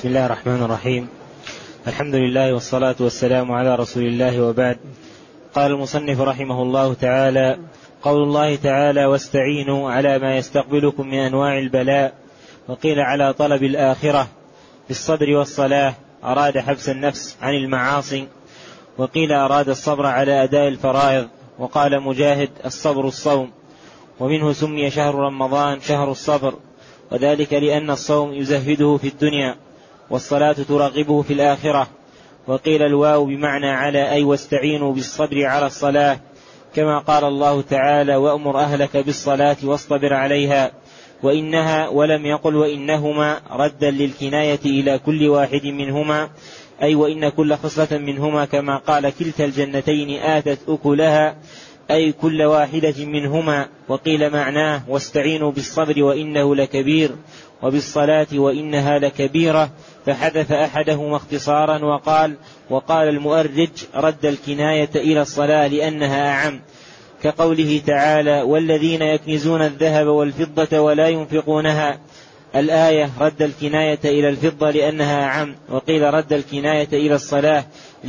بسم الله الرحمن الرحيم. الحمد لله والصلاة والسلام على رسول الله، وبعد. قال المصنف رحمه الله تعالى: قول الله تعالى: واستعينوا على ما يستقبلكم من أنواع البلاء. وقيل على طلب الآخرة بالصبر والصلاة، أراد حبس النفس عن المعاصي. وقيل أراد الصبر على أداء الفرائض. وقال مجاهد: الصبر الصوم. ومنه سمي شهر رمضان شهر الصبر، وذلك لأن الصوم يزهده في الدنيا، والصلاة ترغبه في الآخرة. وقيل الواو بمعنى على، أي واستعينوا بالصبر على الصلاة، كما قال الله تعالى: وأمر أهلك بالصلاة واصطبر عليها. وإنها ولم يقل وإنهما، ردا للكناية إلى كل واحد منهما، أي وإن كل خصلة منهما، كما قال: كلتا الجنتين آتت أكلها، أي كل واحدة منهما. وقيل معناه: واستعينوا بالصبر وإنه لكبير، وبالصلاة وإنها لكبيرة، فحذف أحدهما اختصارا وقال المؤرج: رد الكناية إلى الصلاة لأنها أعم، كقوله تعالى: والذين يكنزون الذهب والفضة ولا ينفقونها. الآية رد الكناية إلى الفضة لأنها أعم. وقيل رد الكناية إلى الصلاة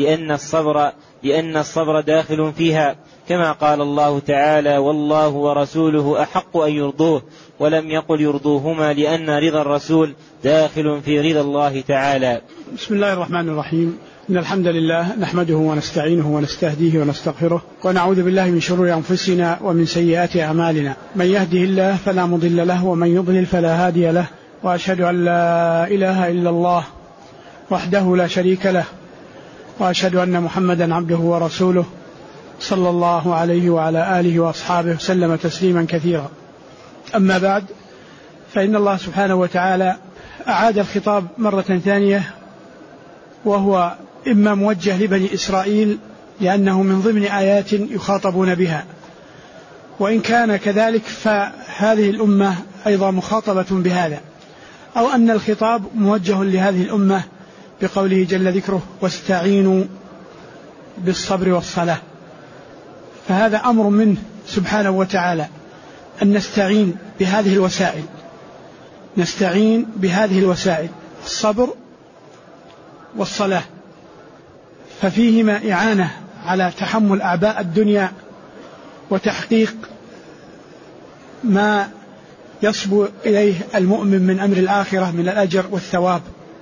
لأن الصبر داخل فيها، كما قال الله تعالى: والله ورسوله أحق أن يرضوه، ولم يقل يرضوهما، لأن رضا الرسول داخل في رضا الله تعالى. بسم الله الرحمن الرحيم. إن الحمد لله نحمده ونستعينه ونستهديه ونستغفره، ونعوذ بالله من شرور أنفسنا ومن سيئات أعمالنا. من يهده الله فلا مضل له، ومن يضلل فلا هادي له. وأشهد أن لا إله إلا الله وحده لا شريك له، وأشهد أن محمدا عبده ورسوله، صلى الله عليه وعلى آله وأصحابه وسلم تسليما كثيرا. أما بعد، فإن الله سبحانه وتعالى أعاد الخطاب مرة ثانية، وهو إما موجه لبني إسرائيل لأنه من ضمن آيات يخاطبون بها، وإن كان كذلك فهذه الأمة أيضا مخاطبة بهذا، أو أن الخطاب موجه لهذه الأمة بقوله جل ذكره: واستعينوا بالصبر والصلاة. فهذا أمر منه سبحانه وتعالى أن نستعين بهذه الوسائل، الصبر والصلاة، ففيهما إعانة على تحمل أعباء الدنيا وتحقيق ما يصبو إليه المؤمن من أمر الآخرة من الأجر والثواب.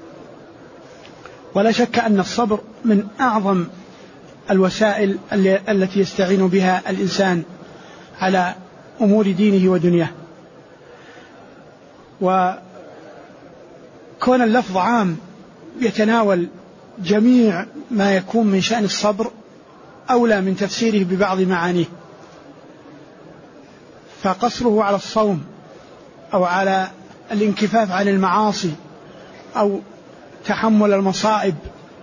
ولا شك أن الصبر من أعظم الوسائل التي يستعين بها الإنسان على أمور دينه ودنياه. وكون اللفظ عام يتناول جميع ما يكون من شأن الصبر أولى من تفسيره ببعض معانيه، فقصره على الصوم أو على الانكفاف عن المعاصي أو تحمل المصائب،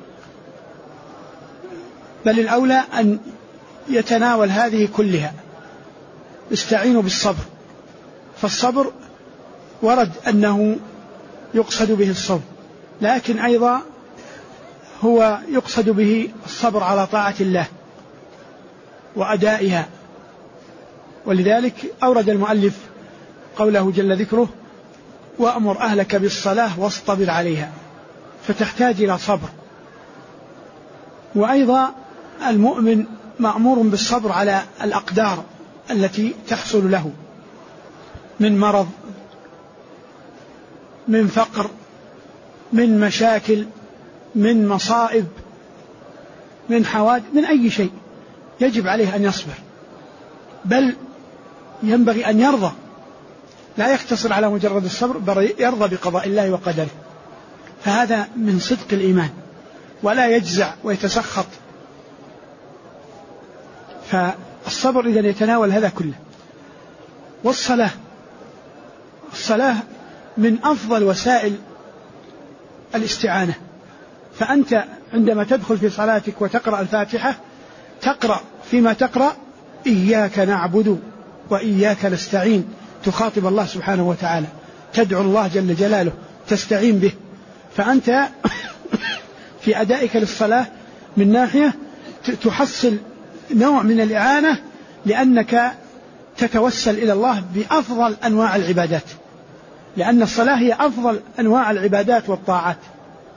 بل الأولى أن يتناول هذه كلها. استعينوا بالصبر، فالصبر ورد أنه يقصد به الصوم، لكن أيضا هو يقصد به الصبر على طاعة الله وأدائها. ولذلك أورد المؤلف قوله جل ذكره: وأمر أهلك بالصلاة واصطبر عليها، فتحتاج إلى صبر. وأيضا المؤمن مأمور بالصبر على الأقدار التي تحصل له من مرض، من فقر، من مشاكل، من مصائب، من حوادث، من أي شيء يجب عليه أن يصبر، بل ينبغي أن يرضى، لا يقتصر على مجرد الصبر، بل يرضى بقضاء الله وقدره. فهذا من صدق الإيمان، ولا يجزع ويتسخط. فالصبر إذن يتناول هذا كله. والصلاة من أفضل وسائل الاستعانة. فأنت عندما تدخل في صلاتك وتقرأ الفاتحة، تقرأ فيما تقرأ: إياك نعبد وإياك نستعين، تخاطب الله سبحانه وتعالى، تدعو الله جل جلاله، تستعين به. فأنت في أدائك للصلاة من ناحية تحصل نوع من الإعانة، لأنك تتوسل إلى الله بأفضل أنواع العبادات، لأن الصلاة هي أفضل أنواع العبادات والطاعات.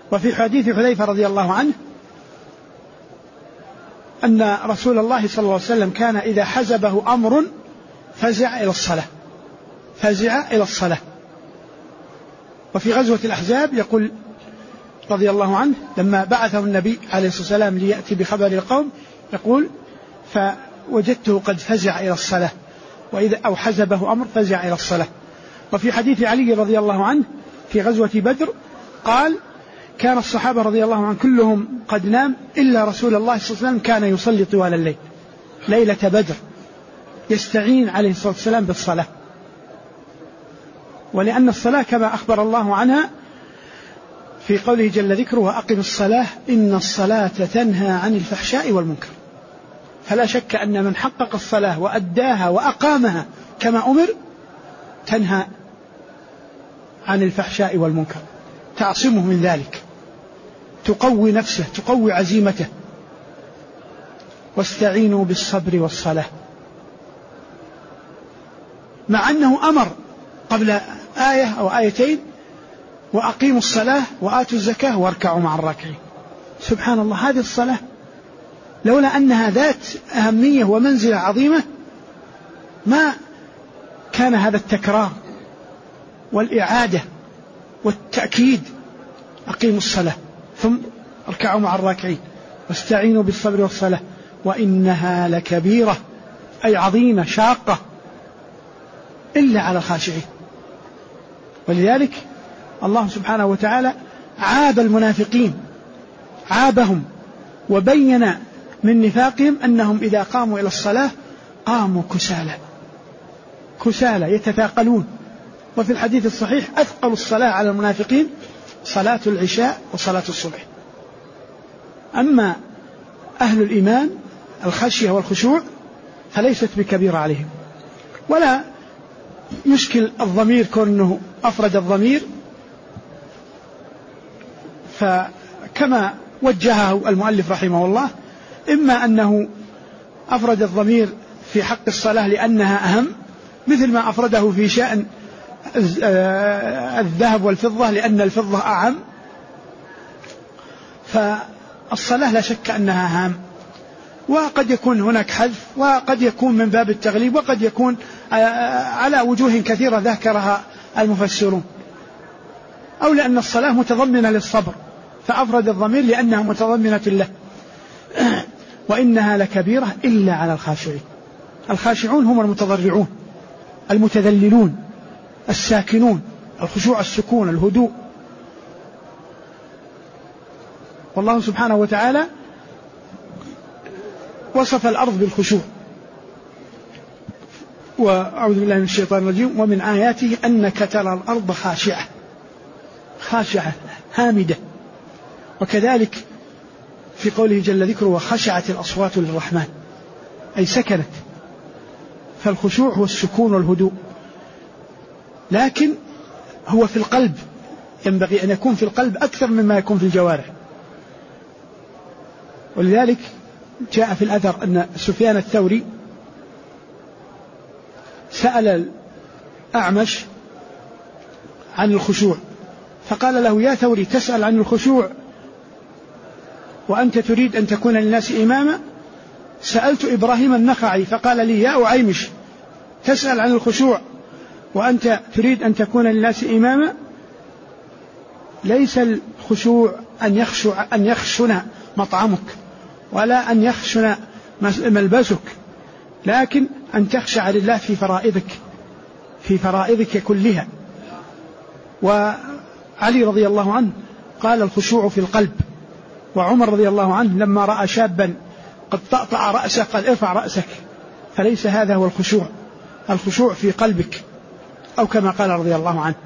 وفي حديث حذيفة رضي الله عنه أن رسول الله صلى الله عليه وسلم كان إذا حزبه أمر فزع إلى الصلاة. وفي غزوة الأحزاب يقول رضي الله عنه لما بعثه النبي عليه الصلاة والسلام ليأتي بخبر القوم يقول فوجدته قد فزع إلى الصلاة، وإذا أو حزبه أمر فزع إلى الصلاة. وفي حديث علي رضي الله عنه في غزوة بدر قال كان الصحابة رضي الله عنهم كلهم قد نام إلا رسول الله صلى الله عليه وسلم كان يصلي طوال الليل ليلة بدر يستعين عليه الصلاة والسلام بالصلاة. ولأن الصلاة كما أخبر الله عنها في قوله جل ذكره وأقم الصلاة إن الصلاة تنهى عن الفحشاء والمنكر. فلا شك أن من حقق الصلاة وأداها وأقامها كما أمر تنهى عن الفحشاء والمنكر، تعصمه من ذلك، تقوي نفسه، تقوي عزيمته. واستعينوا بالصبر والصلاة، مع أنه أمر قبل آية أو آيتين وأقيموا الصلاة وآتوا الزكاة واركعوا مع الراكعين. سبحان الله، هذه الصلاة لولا أنها ذات أهمية ومنزلة عظيمة ما كان هذا التكرار والإعادة والتأكيد. أقيموا الصلاة ثم اركعوا مع الراكعين واستعينوا بالصبر والصلاة وإنها لكبيرة، أي عظيمة شاقة، إلا على الخاشعين. ولذلك الله سبحانه وتعالى عاب المنافقين، عابهم وبين من نفاقهم أنهم إذا قاموا إلى الصلاة قاموا كسالى يتثاقلون. وفي الحديث الصحيح أثقل الصلاة على المنافقين صلاة العشاء وصلاة الصبح. أما أهل الإيمان الخشية والخشوع فليست بكبيرة عليهم. ولا يشكل الضمير كونه أفرد الضمير، فكما وجهه المؤلف رحمه الله إما أنه أفرد الضمير في حق الصلاة لأنها أهم، مثل ما أفرده في شأن الذهب والفضة لأن الفضة أعم. فالصلاة لا شك أنها هام، وقد يكون هناك حذف، وقد يكون من باب التغليب، وقد يكون على وجوه كثيرة ذكرها المفسرون، أو لأن الصلاة متضمنة للصبر فأفرد الضمير لأنها متضمنة له. وإنها لكبيرة إلا على الخاشعين. الخاشعون هم المتضرعون المتذللون الساكنون، الخشوع السكون الهدوء. والله سبحانه وتعالى وصف الأرض بالخشوع. وأعوذ بالله من الشيطان الرجيم ومن آياته أنك ترى الأرض خاشعة هامدة. وكذلك في قوله جل ذكره وخشعت الأصوات للرحمن، أي سكنت. فالخشوع هو السكون والهدوء، لكن هو في القلب، ينبغي أن يكون في القلب أكثر مما يكون في الجوارح. ولذلك جاء في الأثر أن سفيان الثوري سأل الأعمش عن الخشوع فقال له يا ثوري تسأل عن الخشوع وأنت تريد أن تكون للناس إماما؟ سألت إبراهيم النخعي فقال لي يا أعيمش تسأل عن الخشوع وأنت تريد أن تكون للناس إماما؟ ليس الخشوع أن يخشن مطعمك ولا أن يخشن ملبسك، لكن أن تخشع لله في فرائضك كلها. وعلي رضي الله عنه قال الخشوع في القلب. وعمر رضي الله عنه لما رأى شابا قد طأطأ رأسه قال ارفع رأسك، فليس هذا هو الخشوع. الخشوع في قلبك، أو كما قال رضي الله عنه.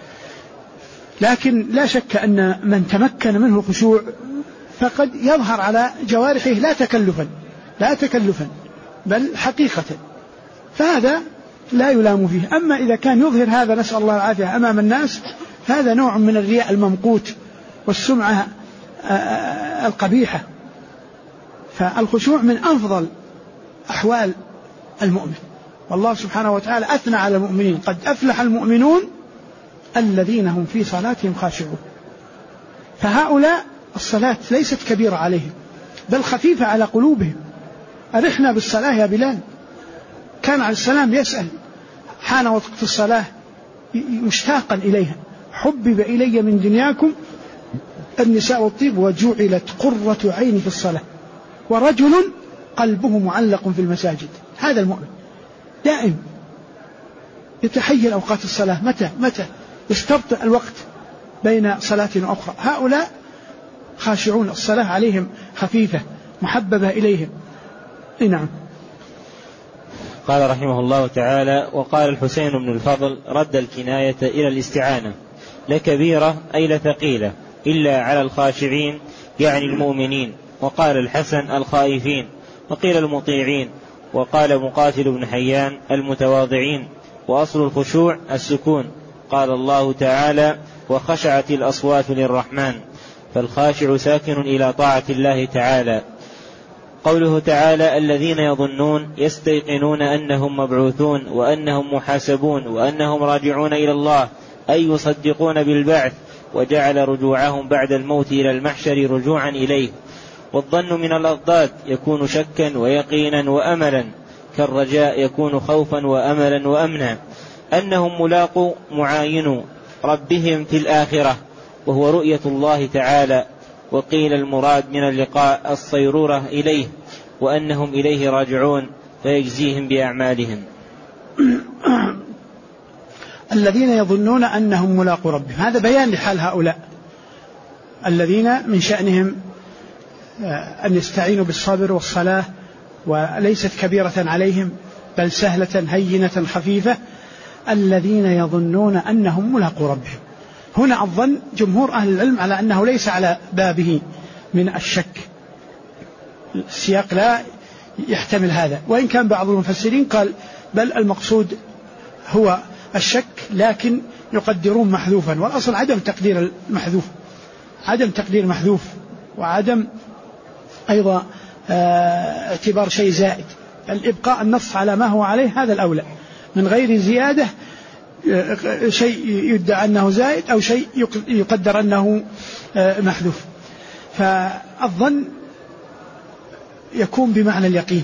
لكن لا شك أن من تمكن منه الخشوع فقد يظهر على جوارحه لا تكلفا بل حقيقة، فهذا لا يلام فيه. أما إذا كان يظهر هذا نسأل الله العافية أمام الناس هذا نوع من الرياء الممقوت والسمعة القبيحة. فالخشوع من أفضل أحوال المؤمن، والله سبحانه وتعالى أثنى على المؤمنين قد أفلح المؤمنون الذين هم في صلاتهم خاشعون. فهؤلاء الصلاة ليست كبيرة عليهم بل خفيفة على قلوبهم. أرحنا بالصلاة يا بلال. كان عليه السلام يسأل حان وقت الصلاة مشتاقا إليها: حبب إلي من دنياكم النساء والطيب وجعلت قرة عيني في الصلاة. ورجل قلبه معلق في المساجد. هذا المؤمن دائم يتحيل أوقات الصلاة، متى يستبطئ الوقت بين صلاة وأخرى. هؤلاء خاشعون، الصلاة عليهم خفيفة محببة إليهم. نعم. قال رحمه الله تعالى: وقال الحسين بن الفضل: رد الكناية إلى الاستعانة، لكبيرة أي لثقيلة إلا على الخاشعين يعني المؤمنين. وقال الحسن: الخائفين. وقيل المطيعين. وقال مقاتل بن حيان: المتواضعين. وأصل الخشوع السكون. قال الله تعالى: وخشعت الأصوات للرحمن، فالخاشع ساكن إلى طاعة الله تعالى. قوله تعالى: الذين يظنون يستيقنون أنهم مبعوثون وأنهم محاسبون وأنهم راجعون إلى الله، أي يصدقون بالبعث، وجعل رجوعهم بعد الموت إلى المحشر رجوعا إليه. والظن من الأضداد يكون شكا ويقينا وأملا، كالرجاء يكون خوفا وأملا وأمنا. أنهم ملاقوا معاينوا ربهم في الآخرة، وهو رؤية الله تعالى. وقيل المراد من اللقاء الصيرورة إليه، وأنهم إليه راجعون فيجزيهم بأعمالهم. الذين يظنون أنهم ملاقوا ربهم، هذا بيان لحال هؤلاء الذين من شأنهم أن يستعينوا بالصبر والصلاة، وليست كبيرة عليهم بل سهلة هينة خفيفة. الذين يظنون أنهم ملاقوا ربهم، هنا الظن جمهور أهل العلم على أنه ليس على بابه من الشك، السياق لا يحتمل هذا، وإن كان بعض المفسرين قال بل المقصود هو الشك، لكن يقدرون محذوفا، والأصل عدم تقدير المحذوف، عدم تقدير محذوف، وعدم أيضا اعتبار شيء زائد، الإبقاء النص على ما هو عليه هذا الأولى، من غير زيادة شيء يدعى أنه زائد أو شيء يقدر أنه محذوف. فالظن يكون بمعنى اليقين،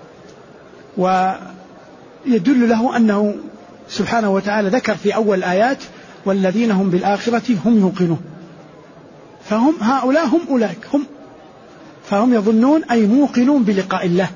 ويدل له أنه سبحانه وتعالى ذكر في أول الآيات: والذين هم بالآخرة هم يوقنون. فهم هؤلاء هم أولئك هم، فهم يظنون أي موقنون بلقاء الله.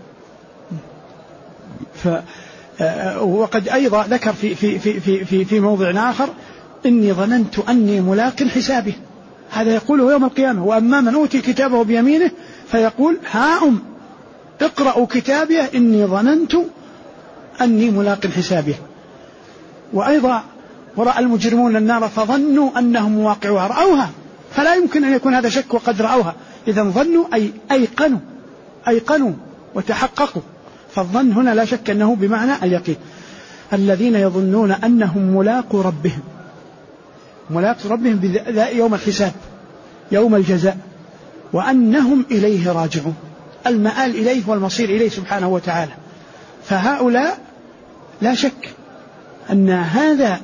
وقد أيضا ذكر في موضع آخر: إني ظننت أني ملاق حسابه. هذا يقوله يوم القيامة. وأما من أوتي كتابه بيمينه فيقول: هاؤم اقرأوا كتابيه إني ظننت أني ملاق حسابه. وأيضا: ورأى المجرمون النار فظنوا أنهم مواقعوها، رأوها، فلا يمكن أن يكون هذا شك وقد رأوها. إذا ظنوا أي أيقنوا وتحققوا، فالظن هنا لا شك أنه بمعنى اليقين. الذين يظنون أنهم ملاقوا ربهم يوم الحساب يوم الجزاء، وأنهم إليه راجعون، المآل إليه والمصير إليه سبحانه وتعالى. فهؤلاء لا شك أن هذا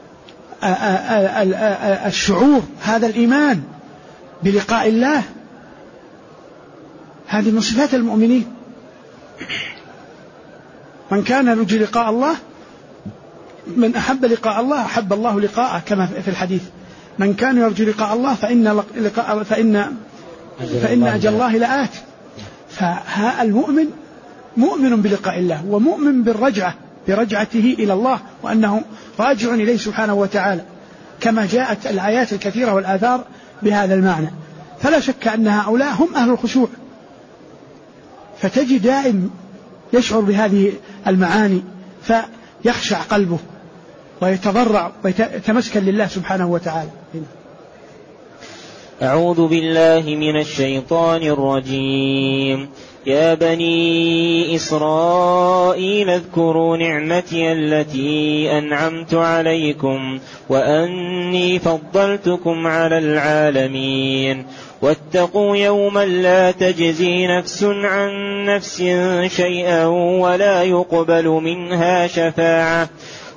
الشعور، هذا الإيمان بلقاء الله، هذه من صفات المؤمنين. من كان يرجو لقاء الله، من أحب لقاء الله أحب الله لقاءه، كما في الحديث: من كان يرجو لقاء الله فإن أجل الله لآت. فالمؤمن مؤمن بلقاء الله، ومؤمن برجعته إلى الله، وأنه راجع إليه سبحانه وتعالى، كما جاءت الآيات الكثيرة والآثار بهذا المعنى. فلا شك أن هؤلاء هم أهل الخشوع، فتجد دائم يشعر بهذه المعاني فيخشع قلبه ويتضرع ويتمسكن لله سبحانه وتعالى. أعوذ بالله من الشيطان الرجيم. يا بني إسرائيل اذكروا نعمتي التي أنعمت عليكم وأني فضلتكم على العالمين. واتقوا يوما لا تجزي نفس عن نفس شيئا ولا يقبل منها شفاعة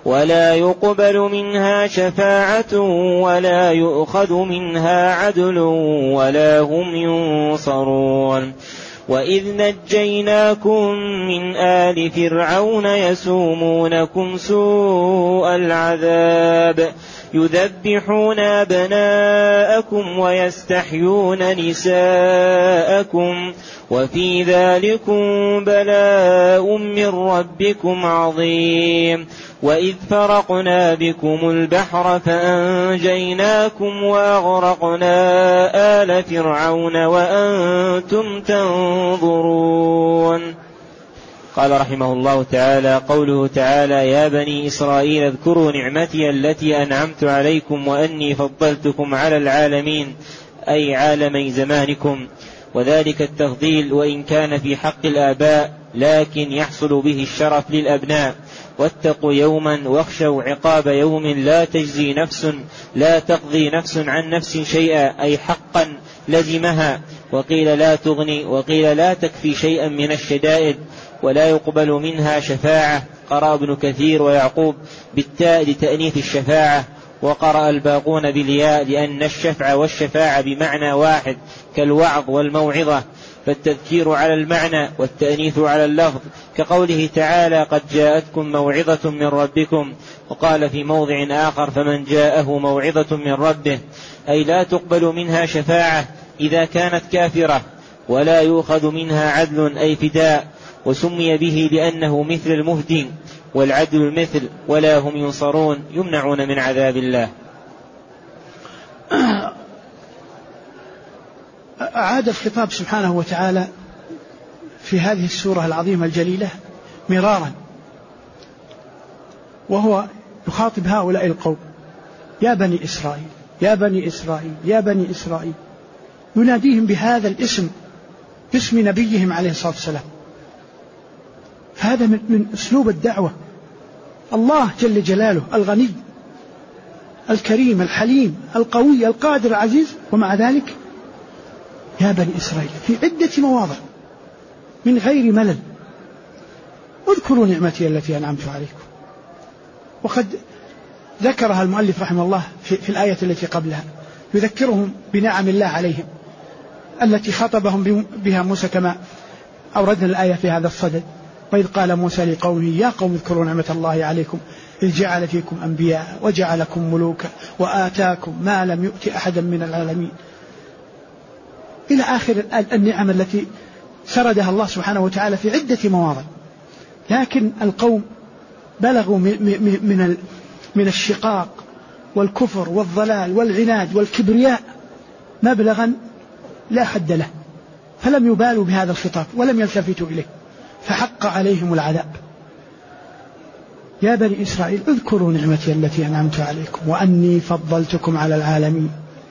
ولا يقبل منها شفاعة ولا يؤخذ منها عدل ولا هم ينصرون. وإذ نجيناكم من آل فرعون يسومونكم سوء العذاب يذبحون أبناءكم ويستحيون نساءكم وفي ذلكم بلاء من ربكم عظيم. وإذ فرقنا بكم البحر فأنجيناكم وأغرقنا آل فرعون وأنتم تنظرون. قال رحمه الله تعالى: قوله تعالى: يا بني إسرائيل اذكروا نعمتي التي أنعمت عليكم وأني فضلتكم على العالمين، أي عالمي زمانكم. وذلك التفضيل وإن كان في حق الآباء لكن يحصل به الشرف للأبناء. واتقوا يوما واخشوا عقاب يوم لا تقضي نفس عن نفس شيئا، أي حقا لزمها، وقيل لا تغني وقيل لا تكفي شيئا من الشدائد، ولا يقبل منها شفاعة. قرأ ابن كثير ويعقوب بالتاء لتأنيث الشفاعة، وقرأ الباقون بالياء لأن الشفع والشفاعة بمعنى واحد كالوعظ والموعظة، فالتذكير على المعنى والتأنيث على اللفظ، كقوله تعالى: قد جاءتكم موعظة من ربكم. وقال في موضع آخر: فمن جاءه موعظة من ربه، أي لا تقبل منها شفاعة إذا كانت كافرة، ولا يؤخذ منها عدل أي فداء، وسمي به لأنه مثل المهدي، والعدل المثل، ولا هم ينصرون يمنعون من عذاب الله. أعاد الخطاب سبحانه وتعالى في هذه السورة العظيمة الجليلة مرارا، وهو يخاطب هؤلاء القوم: يا بني إسرائيل، يا بني إسرائيل، يا بني إسرائيل، يناديهم بهذا الاسم، باسم نبيهم عليه الصلاة والسلام. فهذا من أسلوب الدعوة. الله جل جلاله الغني الكريم الحليم القوي القادر العزيز، ومع ذلك يا بني إسرائيل في عدة مواضع من غير ملل: اذكروا نعمتي التي أنعمت عليكم. وقد ذكرها المؤلف رحمه الله في الآية التي قبلها، يذكرهم بنعم الله عليهم التي خاطبهم بها موسى، كما أوردنا الآية في هذا الصدد: وإذ قال موسى لقومه يا قوم اذكروا نعمة الله عليكم إذ جعل فيكم أنبياء وجعلكم ملوكا وآتاكم ما لم يؤت أحدا من العالمين، إلى آخر النعم التي سردها الله سبحانه وتعالى في عدة مواضع. لكن القوم بلغوا من الشقاق والكفر والضلال والعناد والكبرياء مبلغا لا حد له، فلم يبالوا بهذا الخطاب ولم يلتفتوا إليه، فحق عليهم العذاب. يا بني إسرائيل اذكروا نعمتي التي أنعمت عليكم وأني فضلتكم على العالمين.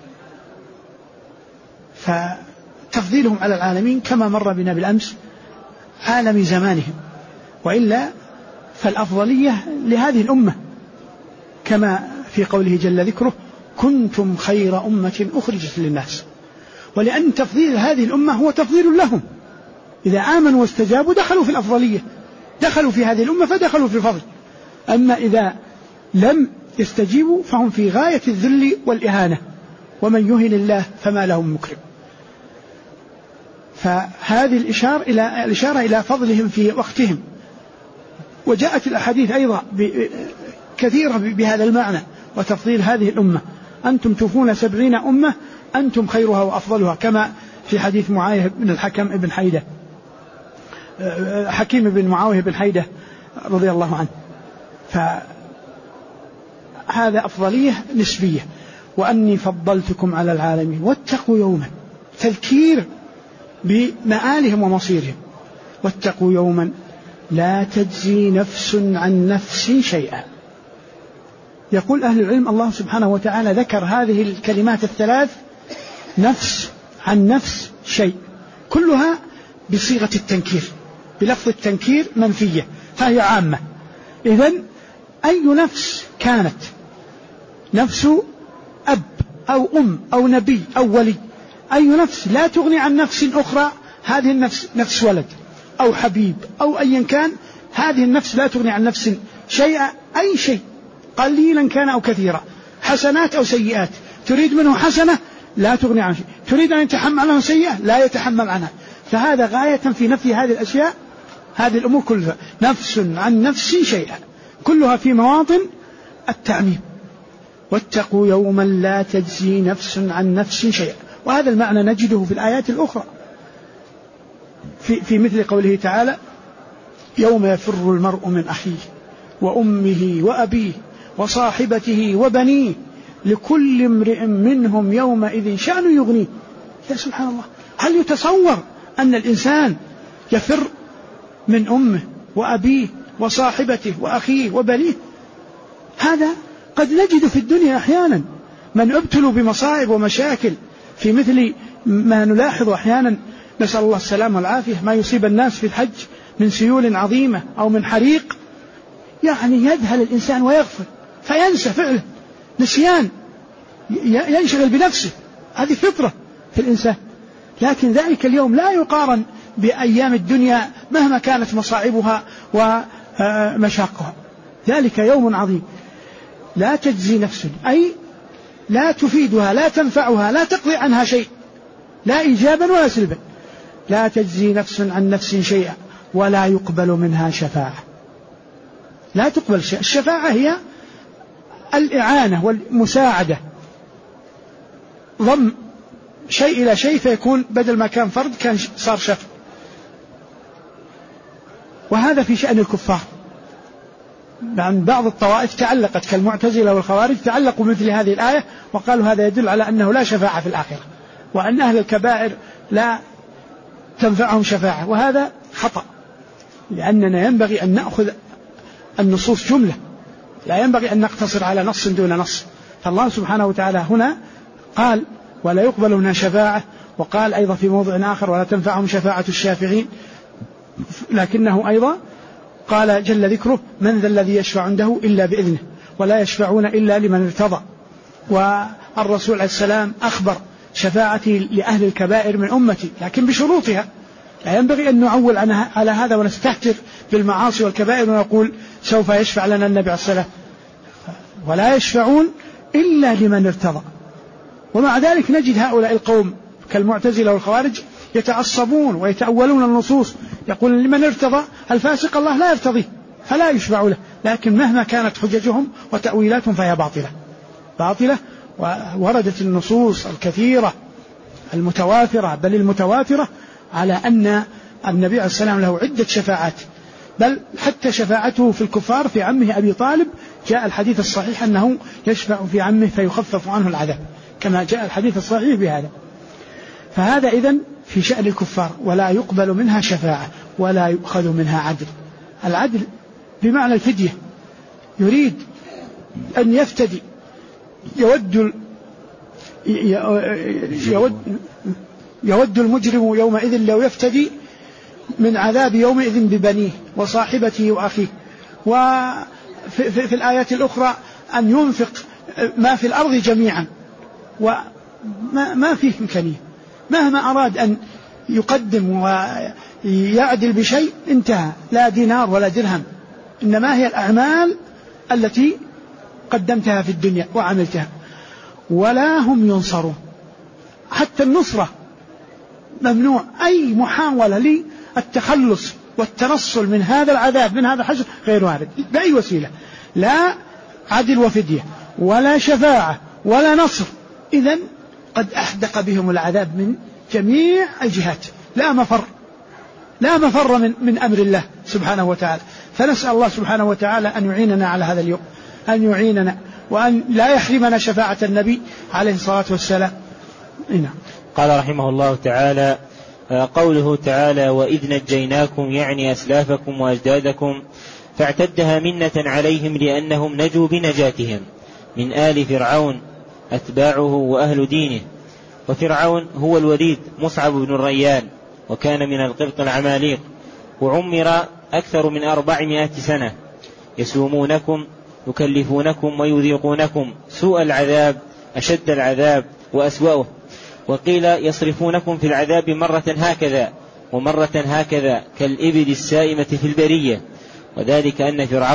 فتفضيلهم على العالمين كما مر بنا بالأمس عالم زمانهم، وإلا فالأفضلية لهذه الأمة، كما في قوله جل ذكره: كنتم خير أمة أخرجت للناس. ولأن تفضيل هذه الأمة هو تفضيل لهم، إذا آمنوا واستجابوا دخلوا في الأفضلية، دخلوا في هذه الأمة فدخلوا في الفضل. أما إذا لم يستجيبوا فهم في غاية الذل والإهانة، ومن يهن الله فما لهم مكرم. فهذه الإشارة إلى فضلهم في وقتهم. وجاءت الأحاديث أيضا كثيرة بهذا المعنى وتفضيل هذه الأمة: أنتم توفون 70 أمة أنتم خيرها وأفضلها، كما في حديث معاوية بن الحكم بن حيدة، حكيم بن معاوية بن حيدة رضي الله عنه. فهذا أفضلية نسبية. وأني فضلتكم على العالمين واتقوا يوما، تذكير بمآلهم ومصيرهم: واتقوا يوما لا تجزي نفس عن نفس شيئا. يقول أهل العلم الله سبحانه وتعالى ذكر هذه الكلمات الثلاث: نفس عن نفس شيء، كلها بصيغة التنكير، بلفظ التنكير منفية، فهي عامة. إذن أي نفس كانت، نفس أب أو أم أو نبي أو ولي، أي نفس لا تغني عن نفس أخرى، هذه النفس نفس ولد أو حبيب أو أيا كان، هذه النفس لا تغني عن نفس شيئا أي شيء قليلا كان أو كثيرا، حسنات أو سيئات، تريد منه حسنة لا تغني عن شيء، تريد أن يتحمل عنه سيئة لا يتحمل عنها. فهذا غاية في نفي هذه الأشياء، هذه الأمور كلها نفس عن نفس شيئا، كلها في مواطن التعميم. واتقوا يوما لا تجزي نفس عن نفس شيئا. وهذا المعنى نجده في الآيات الأخرى في مثل قوله تعالى: يوم يفر المرء من أخيه وأمه وأبيه وصاحبته وبنيه لكل امرئ منهم يومئذ شأن يغنيه. يا سبحان الله، هل يتصور أن الإنسان يفر من أمه وأبيه وصاحبته وأخيه وبنيه؟ هذا قد نجد في الدنيا أحيانا من ابتلوا بمصائب ومشاكل في مثل ما نلاحظ أحيانا، نسأل الله السلامة والعافية، ما يصيب الناس في الحج من سيول عظيمة أو من حريق، يعني يذهل الإنسان ويغفل فينسى فعله، نسيان، ينشغل بنفسه، هذه فطرة في الإنسان. لكن ذلك اليوم لا يقارن بأيام الدنيا مهما كانت مصاعبها ومشاقها. ذلك يوم عظيم لا تجزي نفس، أي لا تفيدها لا تنفعها لا تقضي عنها شيء، لا إيجابا ولا سلبا. لا تجزي نفس عن نفس شيئا ولا يقبل منها شفاعة. لا تقبل شيء. الشفاعة هي الإعانة والمساعدة، ضم شيء إلى شيء فيكون بدل ما كان فرد كان صار شفع. وهذا في شأن الكفار. عن بعض الطوائف تعلقت كالمعتزلة والخوارج تعلقوا مثل هذه الآية وقالوا هذا يدل على أنه لا شفاعة في الآخرة، وأن أهل الكبائر لا تنفعهم شفاعة، وهذا خطأ، لأننا ينبغي أن نأخذ النصوص جملة، لا ينبغي أن نقتصر على نص دون نص. فالله سبحانه وتعالى هنا قال ولا يقبل منها شفاعة، وقال أيضا في موضع آخر ولا تنفعهم شفاعة الشافعين، لكنه أيضا قال جل ذكره من ذا الذي يشفع عنده إلا بإذنه ولا يشفعون إلا لمن ارتضى. والرسول عليه السلام أخبر شفاعتي لأهل الكبائر من أمتي لكن بشروطها. لا ينبغي أن نعول على هذا ونستهتر بالمعاصي والكبائر ونقول سوف يشفع لنا النبي عليه الصلاة، ولا يشفعون إلا لمن ارتضى. ومع ذلك نجد هؤلاء القوم كالمعتزلة والخوارج يتعصبون ويتأولون النصوص، يقول لمن ارتضى الفاسق الله لا يرتضيه فلا يشفع له، لكن مهما كانت حججهم وتأويلاتهم فهي باطلة. ووردت النصوص الكثيرة المتوافرة بل المتواترة على أن النبي عليه السلام له عدة شفاعات، بل حتى شفاعته في الكفار في عمه أبي طالب جاء الحديث الصحيح أنه يشفع في عمه فيخفف عنه العذاب، كما جاء الحديث الصحيح بهذا. فهذا إذن في شأن الكفار، ولا يقبل منها شفاعة ولا يؤخذ منها عدل. العدل بمعنى الفدية، يريد أن يفتدي، يود المجرم يومئذ لو يفتدي من عذاب يومئذ ببنيه وصاحبته وأخيه. وفي الآيات الأخرى أن ينفق ما في الأرض جميعا، وما فيه إمكانية، مهما أراد أن يقدم ويعدل بشيء انتهى، لا دينار ولا درهم، إنما هي الأعمال التي قدمتها في الدنيا وعملتها، ولا هم ينصرون. حتى النصرة ممنوع، أي محاولة للتخلص والتنصل من هذا العذاب من هذا الحشر غير وارد بأي وسيلة، لا عدل وفدية ولا شفاعة ولا نصر. إذن قد أحدق بهم العذاب من جميع الجهات، لا مفر من أمر الله سبحانه وتعالى. فنسأل الله سبحانه وتعالى أن يعيننا على هذا اليوم، أن يعيننا وأن لا يحرمنا شفاعة النبي عليه الصلاة والسلام. قال رحمه الله تعالى: قوله تعالى: وإذ نجيناكم يعني أسلافكم وأجدادكم، فاعتدها منة عليهم لأنهم نجوا بنجاتهم من آل فرعون أتباعه وأهل دينه. وفرعون هو الوليد مصعب بن الريان، وكان من القبط العماليق، وعمر أكثر من 400 سنة، يسومونكم يكلفونكم ويذيقونكم سوء العذاب أشد العذاب وأسوأه، وقيل يصرفونكم في العذاب مرة هكذا ومرة هكذا كالإبل السائمة في البرية. وذلك أن فرعون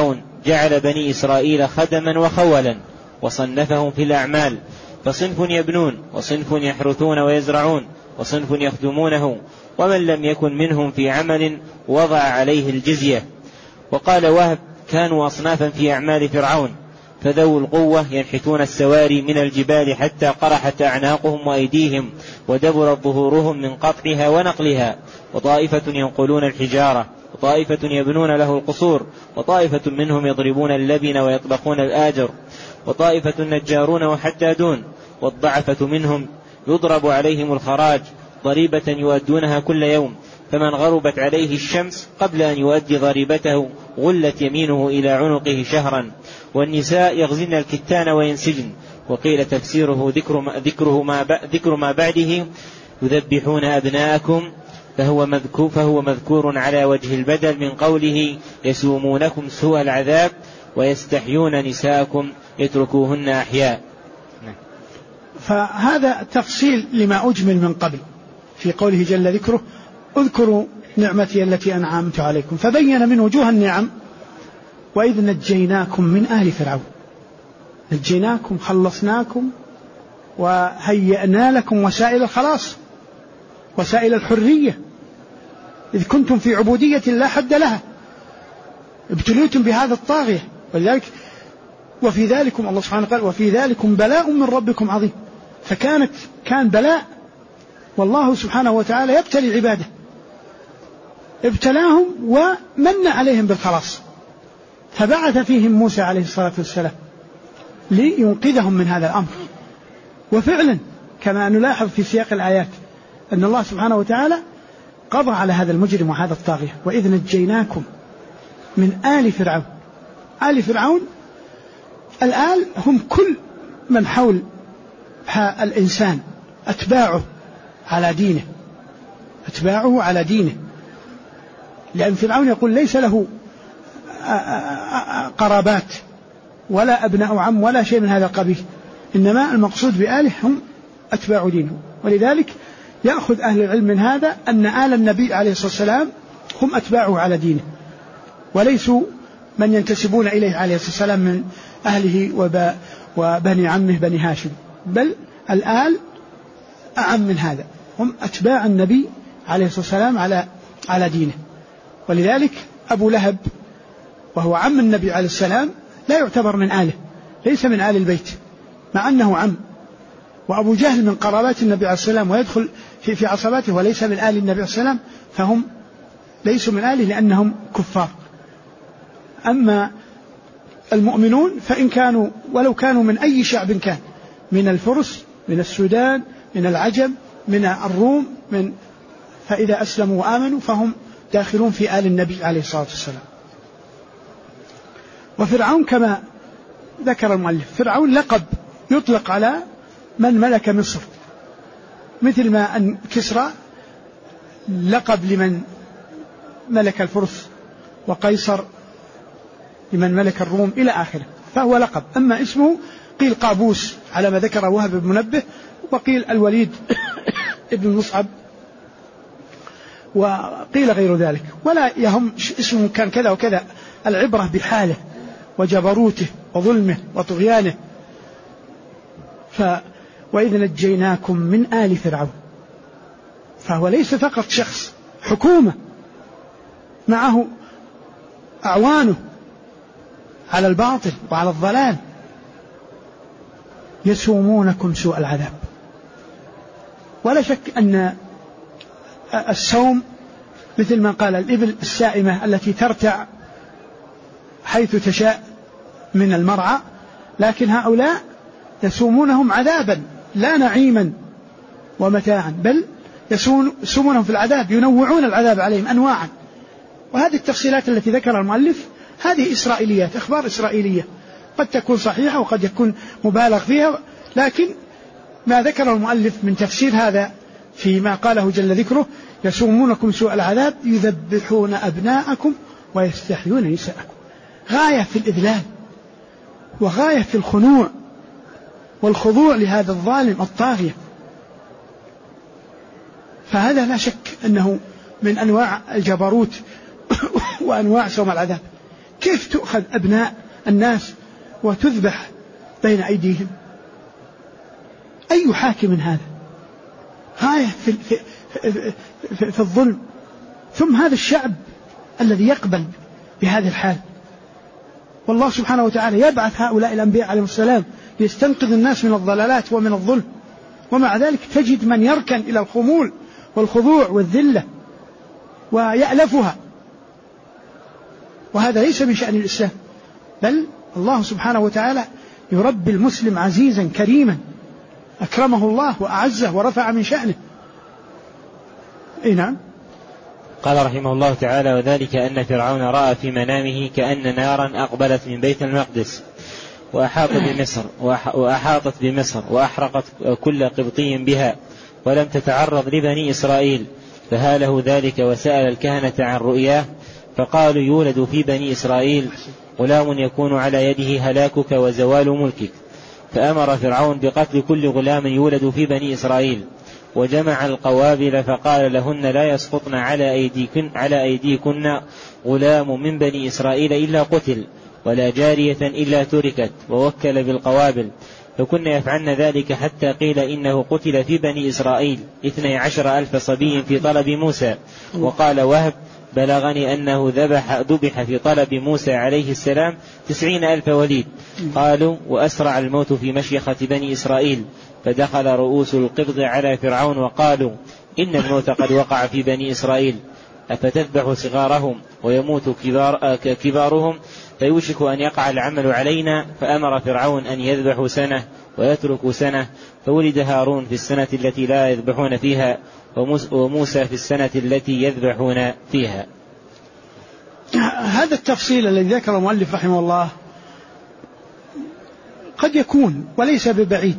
جعل بني إسرائيل خدما وخولا وصنفهم في الأعمال، فصنف يبنون وصنف يحرثون ويزرعون وصنف يخدمونه، ومن لم يكن منهم في عمل وضع عليه الجزية. وقال وهب: كانوا أصنافا في أعمال فرعون، فذو القوة ينحتون السواري من الجبال حتى قرحت أعناقهم وأيديهم ودبرت ظهورهم من قطعها ونقلها، وطائفة ينقلون الحجارة، وطائفة يبنون له القصور، وطائفة منهم يضربون اللبن ويطبخون الآجر، وطائفة نجارون وحدادون، والضعفة منهم يضرب عليهم الخراج ضريبة يؤدونها كل يوم، فمن غربت عليه الشمس قبل أن يؤدي ضريبته غلت يمينه إلى عنقه شهرا. والنساء يغزن الكتان وينسجن. وقيل تفسيره ذكر ما بعده: يذبحون أبناءكم، فهو مذكور على وجه البدل من قوله: يسومونكم سوء العذاب ويستحيون نساءكم يتركوهن أحياء. فهذا تفصيل لما أجمل من قبل في قوله جل ذكره: اذكروا نعمتي التي أنعمت عليكم، فبين من وجوه النعم: وإذ نجيناكم من آل فرعون. نجيناكم، خلصناكم، وهيئنا لكم وسائل الخلاص، وسائل الحرية، إذ كنتم في عبودية لا حد لها، ابتليتم بهذا الطاغية. ولذلك وفي ذلكم، الله سبحانه قال: وفي ذلكم بلاء من ربكم عظيم. كان بلاء، والله سبحانه وتعالى يبتلي عباده، ابتلاهم ومن عليهم بالخلاص، فبعث فيهم موسى عليه الصلاة والسلام لينقذهم من هذا الأمر. وفعلا كما نلاحظ في سياق الآيات أن الله سبحانه وتعالى قضى على هذا المجرم وهذا الطاغية. وإذ نجيناكم من آل فرعون. آل فرعون، الآل هم كل من حول الإنسان، أتباعه على دينه، لأن فرعون يقول ليس له قرابات ولا أبناء عم ولا شيء من هذا القبيل، إنما المقصود بآله هم أتباع دينه. ولذلك يأخذ أهل العلم من هذا أن آل النبي عليه الصلاة والسلام هم أتباعه على دينه، وليسوا من ينتسبون إليه عليه الصلاة والسلام من أهله وبني عمه بني هاشم، بل الآل أعم من هذا، هم أتباع النبي عليه الصلاة والسلام على دينه. ولذلك أبو لهب وهو عم النبي عليه السلام لا يعتبر من آله، ليس من آل البيت مع أنه عم. وأبو جهل من قرابات النبي عليه السلام ويدخل في عصباته وليس من آل النبي عليه السلام، فهم ليسوا من آله لأنهم كفار. أما المؤمنون فإن كانوا ولو كانوا من أي شعب كان، من الفرس، من السودان، من العجم، من الروم، فإذا أسلموا وآمنوا فهم داخلون في آل النبي عليه الصلاة والسلام. وفرعون كما ذكر المؤلف، فرعون لقب يطلق على من ملك مصر، مثل ما أن كسرى لقب لمن ملك الفرس، وقيصر لمن ملك الروم إلى آخره، فهو لقب. أما اسمه قيل قابوس على ما ذكر وهب بن منبه، وقيل الوليد ابن مصعب، وقيل غير ذلك، ولا يهم اسمه كان كذا وكذا، العبرة بحاله وجبروته وظلمه وطغيانه. وإذ نجيناكم من آل فرعون، فهو ليس فقط شخص، حكومة معه أعوانه على الباطل وعلى الضلال، يسومونكم سوء العذاب. ولا شك أن السوم مثل ما قال الإبل السائمة التي ترتع حيث تشاء من المرعى، لكن هؤلاء يسومونهم عذابا لا نعيما ومتاعا، بل يسومونهم في العذاب، ينوعون العذاب عليهم أنواعا. وهذه التفصيلات التي ذكرها المؤلف هذه إسرائيليات، أخبار إسرائيلية، قد تكون صحيحة وقد يكون مبالغ فيها، لكن ما ذكر المؤلف من تفسير هذا فيما قاله جل ذكره: يسومونكم سوء العذاب يذبحون أبناءكم ويستحيون نساءكم، غاية في الإذلال وغاية في الخنوع والخضوع لهذا الظالم الطاغية. فهذا لا شك أنه من أنواع الجبروت وأنواع سوم العذاب. كيف تؤخذ أبناء الناس وتذبح بين أيديهم؟ أي حاكم هذا؟ غاية في الظلم. ثم هذا الشعب الذي يقبل بهذه الحال، والله سبحانه وتعالى يبعث هؤلاء الأنبياء عليهم السلام ليستنقذ الناس من الضلالات ومن الظلم، ومع ذلك تجد من يركن إلى الخمول والخضوع والذلة ويألفها، وهذا ليس من شأن الإسلام، بل الله سبحانه وتعالى يربي المسلم عزيزا كريما أكرمه الله وأعزه ورفع من شأنه. نعم. قال رحمه الله تعالى: وذلك أن فرعون رأى في منامه كأن نارا أقبلت من بيت المقدس وأحاطت بمصر وأحرقت كل قبطي بها ولم تتعرض لبني إسرائيل، فهاله ذلك وسأل الكهنة عن رؤياه فقالوا: يولد في بني إسرائيل غلام يكون على يده هلاكك وزوال ملكك. فأمر فرعون بقتل كل غلام يولد في بني إسرائيل، وجمع القوابل فقال لهن: لا يسقطن على أيديكن غلام من بني إسرائيل إلا قتل، ولا جارية إلا تركت، ووكل بالقوابل، فكن يفعلن ذلك حتى قيل إنه قتل في بني إسرائيل 12,000 صبي في طلب موسى. وقال وهب: بلغني أنه ذبح في طلب موسى عليه السلام 90,000 وليد. قالوا: وأسرع الموت في مشيخة بني إسرائيل، فدخل رؤوس القبط على فرعون وقالوا: إن الموت قد وقع في بني إسرائيل، أفتذبح صغارهم ويموت كبارهم، فيوشك أن يقع العمل علينا. فأمر فرعون أن يذبحوا سنة ويتركوا سنة، فولد هارون في السنة التي لا يذبحون فيها، وموسى في السنة التي يذبحون فيها. هذا التفصيل الذي ذكر المؤلف رحمه الله قد يكون وليس ببعيد،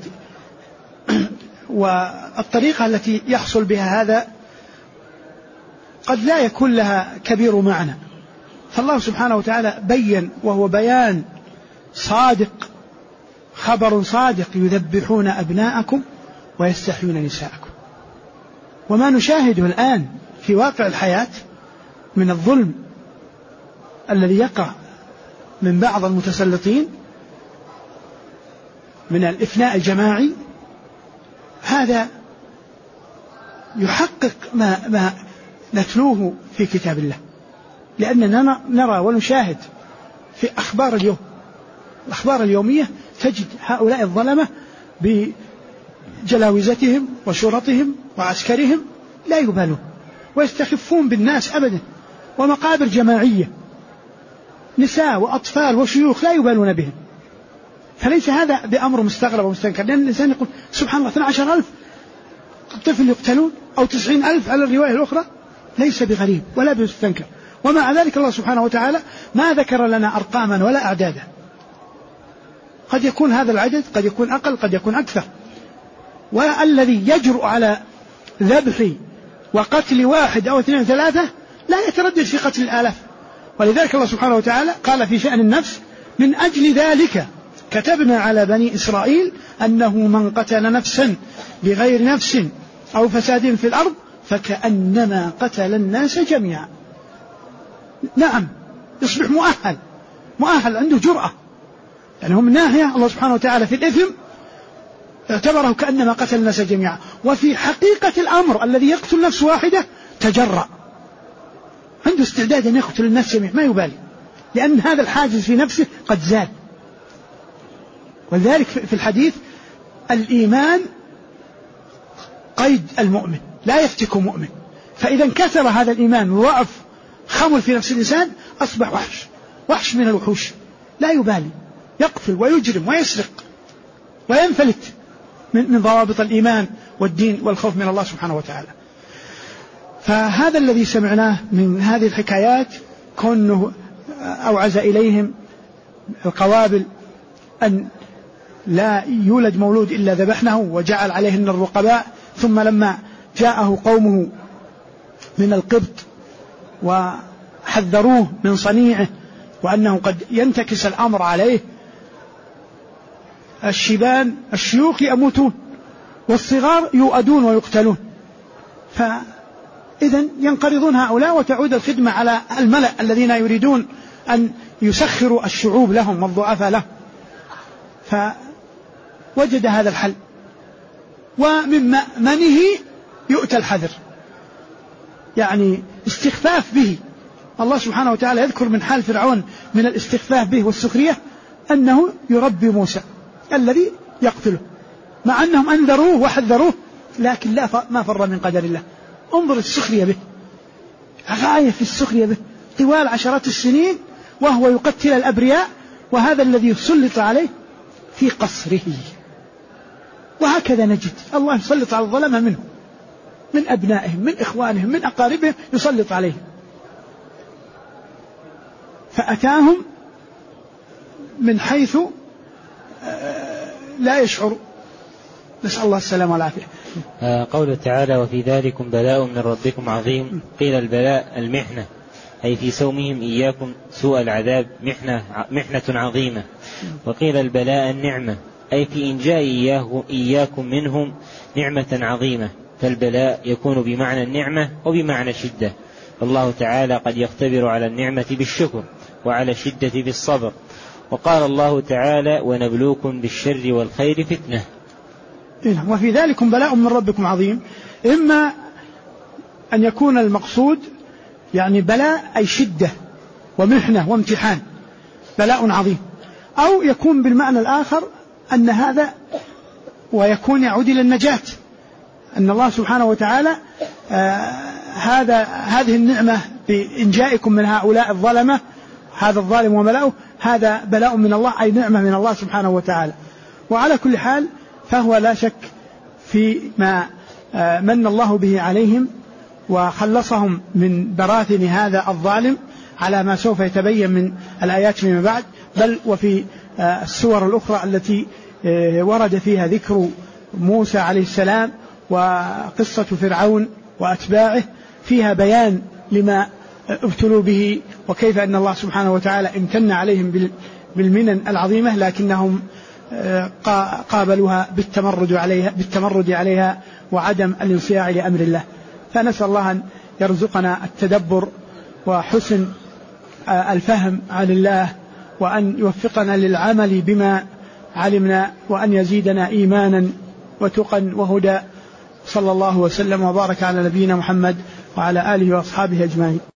والطريقة التي يحصل بها هذا قد لا يكون لها كبير معنى، فالله سبحانه وتعالى بين، وهو بيان صادق، خبر صادق: يذبحون أبناءكم ويستحيون نساءكم. وما نشاهده الآن في واقع الحياة من الظلم الذي يقع من بعض المتسلطين من الإفناء الجماعي، هذا يحقق ما نتلوه في كتاب الله، لأننا نرى ونشاهد في أخبار اليوم، الأخبار اليومية، تجد هؤلاء الظلمة بجلاوزتهم وشرطهم وعسكرهم لا يبالون ويستخفون بالناس أبدا، ومقابر جماعية، نساء وأطفال وشيوخ لا يبالون بهم. فليس هذا بأمر مستغرب ومستنكر، لأن الإنسان يقول سبحان الله 12,000 طفل يقتلون أو 90,000 على الرواية الأخرى، ليس بغريب ولا بمستنكر. ومع ذلك الله سبحانه وتعالى ما ذكر لنا أرقاما ولا أعدادا، قد يكون هذا العدد، قد يكون أقل، قد يكون أكثر. والذي يجرؤ على ذبح وقتل 1 أو 2 أو 3 لا يتردد في قتل الآلاف. ولذلك الله سبحانه وتعالى قال في شأن النفس: من أجل ذلك كتبنا على بني إسرائيل أنه من قتل نفسا بغير نفس أو فساد في الأرض فكأنما قتل الناس جميعا. نعم، يصبح مؤهل عنده جرأة، يعني هم من ناحية الله سبحانه وتعالى في الإثم اعتبره كأنما قتل الناس جميعا، وفي حقيقة الأمر الذي يقتل نفس واحدة تجرأ، عنده استعداد أن يقتل الناس جميعا ما يبالي، لأن هذا الحاجز في نفسه قد زال. ولذلك في الحديث: الإيمان قيد المؤمن، لا يفتك مؤمن، فإذا انكسر هذا الإيمان وضعف خمل في نفس الإنسان أصبح وحش من الوحوش، لا يبالي، يقتل ويجرم ويسرق وينفلت من ضوابط الإيمان والدين والخوف من الله سبحانه وتعالى. فهذا الذي سمعناه من هذه الحكايات، كونه أوعز إليهم القوابل أن لا يولد مولود إلا ذبحنه، وجعل عليهن الرقباء. ثم لما جاءه قومه من القبط وحذروه من صنيعه وأنه قد ينتكس الأمر عليه، الشيوخ يموتون والصغار يؤدون ويقتلون، فإذن ينقرضون هؤلاء وتعود الخدمة على الملأ الذين يريدون أن يسخر الشعوب لهم والضعفاء لهم، فوجد هذا الحل. ومن مأمنه يؤتى الحذر، يعني استخفاف به. الله سبحانه وتعالى يذكر من حال فرعون من الاستخفاف به والسخرية أنه يربي موسى الذي يقتله، مع أنهم أنذروه وحذروه، لكن ما فر من قدر الله. انظر السخرية به، غاية في السخرية به طوال عشرات السنين وهو يقتل الأبرياء، وهذا الذي يسلط عليه في قصره. وهكذا نجد الله يسلط على الظلمة منهم، من أبنائهم، من إخوانهم، من أقاربهم، يسلط عليهم. فأتاهم من حيث لا يشعر، نسأل الله السلامة والعافية. قوله تعالى: وفي ذلكم بلاء من ربكم عظيم. قيل البلاء المحنة، أي في سومهم إياكم سوء العذاب محنة عظيمة. وقيل البلاء النعمة، أي في إنجاء إياكم منهم نعمة عظيمة. فالبلاء يكون بمعنى النعمة وبمعنى الشدة، والله تعالى قد يختبر على النعمة بالشكر وعلى الشدة بالصبر. وقال الله تعالى: ونبلوكم بالشر والخير فتنة. وفي ذلكم بلاء من ربكم عظيم، إما أن يكون المقصود يعني بلاء أي شدة ومحنة وامتحان، بلاء عظيم، أو يكون بالمعنى الآخر أن هذا ويكون يعود إلى النجاة، أن الله سبحانه وتعالى هذه النعمة بإنجائكم من هؤلاء الظلمة، هذا الظالم وملأه، هذا بلاء من الله، أي نعمة من الله سبحانه وتعالى. وعلى كل حال فهو لا شك فيما من الله به عليهم وخلصهم من براثن هذا الظالم، على ما سوف يتبين من الآيات فيما بعد، بل وفي السور الأخرى التي ورد فيها ذكر موسى عليه السلام وقصة فرعون وأتباعه، فيها بيان لما ابتلوا به، وكيف أن الله سبحانه وتعالى امتن عليهم بالمنن العظيمة، لكنهم قابلوها بالتمرد عليها وعدم الانصياع لأمر الله. فنسأل الله أن يرزقنا التدبر وحسن الفهم عن الله، وأن يوفقنا للعمل بما علمنا، وأن يزيدنا إيمانا وتقا وهدى. صلى الله وسلم وبارك على نبينا محمد وعلى آله وأصحابه أجمعين.